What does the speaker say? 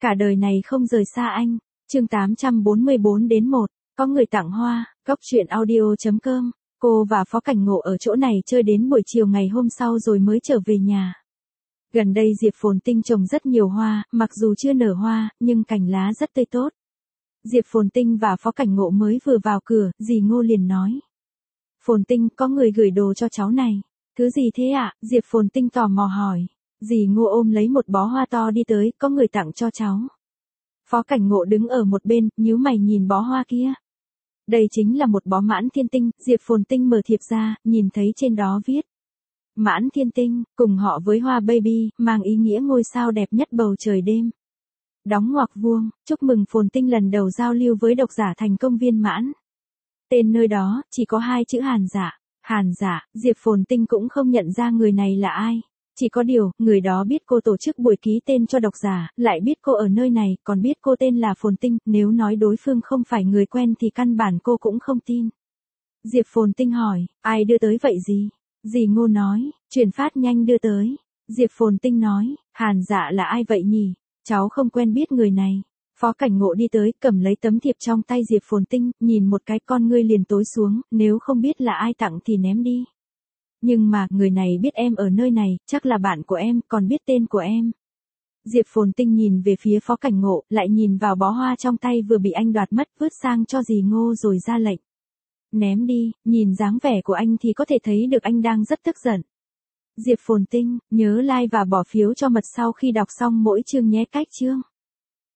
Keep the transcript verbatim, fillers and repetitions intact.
cả đời này không rời xa anh. Chương tám trăm bốn mươi bốn đến một, có người tặng hoa, góc truyện audio chấm com. Cô và Phó Cảnh Ngộ ở chỗ này chơi đến buổi chiều ngày hôm sau rồi mới trở về nhà. Gần đây Diệp Phồn Tinh trồng rất nhiều hoa, mặc dù chưa nở hoa, nhưng cành lá rất tươi tốt. Diệp Phồn Tinh và Phó Cảnh Ngộ mới vừa vào cửa, dì Ngô liền nói. Phồn Tinh, có người gửi đồ cho cháu này. Thứ gì thế ạ? Diệp Phồn Tinh tò mò hỏi. Dì Ngô ôm lấy một bó hoa to đi tới, có người tặng cho cháu. Phó Cảnh Ngộ đứng ở một bên, nhíu mày nhìn bó hoa kia. Đây chính là một bó mãn thiên tinh, Diệp Phồn Tinh mở thiệp ra, nhìn thấy trên đó viết. Mãn thiên tinh, cùng họ với hoa baby, mang ý nghĩa ngôi sao đẹp nhất bầu trời đêm. Đóng ngoặc vuông, chúc mừng Phồn Tinh lần đầu giao lưu với độc giả thành công viên mãn. Tên nơi đó, chỉ có hai chữ Hàn Dạ. Hàn Dạ, Diệp Phồn Tinh cũng không nhận ra người này là ai. Chỉ có điều, người đó biết cô tổ chức buổi ký tên cho độc giả, lại biết cô ở nơi này, còn biết cô tên là Phồn Tinh, nếu nói đối phương không phải người quen thì căn bản cô cũng không tin. Diệp Phồn Tinh hỏi, ai đưa tới vậy gì? Dì Ngô nói, chuyển phát nhanh đưa tới. Diệp Phồn Tinh nói, Hàn Dạ là ai vậy nhỉ? Cháu không quen biết người này. Phó Cảnh Ngộ đi tới, cầm lấy tấm thiệp trong tay Diệp Phồn Tinh, nhìn một cái con ngươi liền tối xuống, nếu không biết là ai tặng thì ném đi. Nhưng mà, người này biết em ở nơi này, chắc là bạn của em, còn biết tên của em. Diệp Phồn Tinh nhìn về phía Phó Cảnh Ngộ, lại nhìn vào bó hoa trong tay vừa bị anh đoạt mất, vứt sang cho dì Ngô rồi ra lệnh. Ném đi, nhìn dáng vẻ của anh thì có thể thấy được anh đang rất tức giận. Diệp Phồn Tinh, nhớ like và bỏ phiếu cho Mật sau khi đọc xong mỗi chương nhé. Cách chương.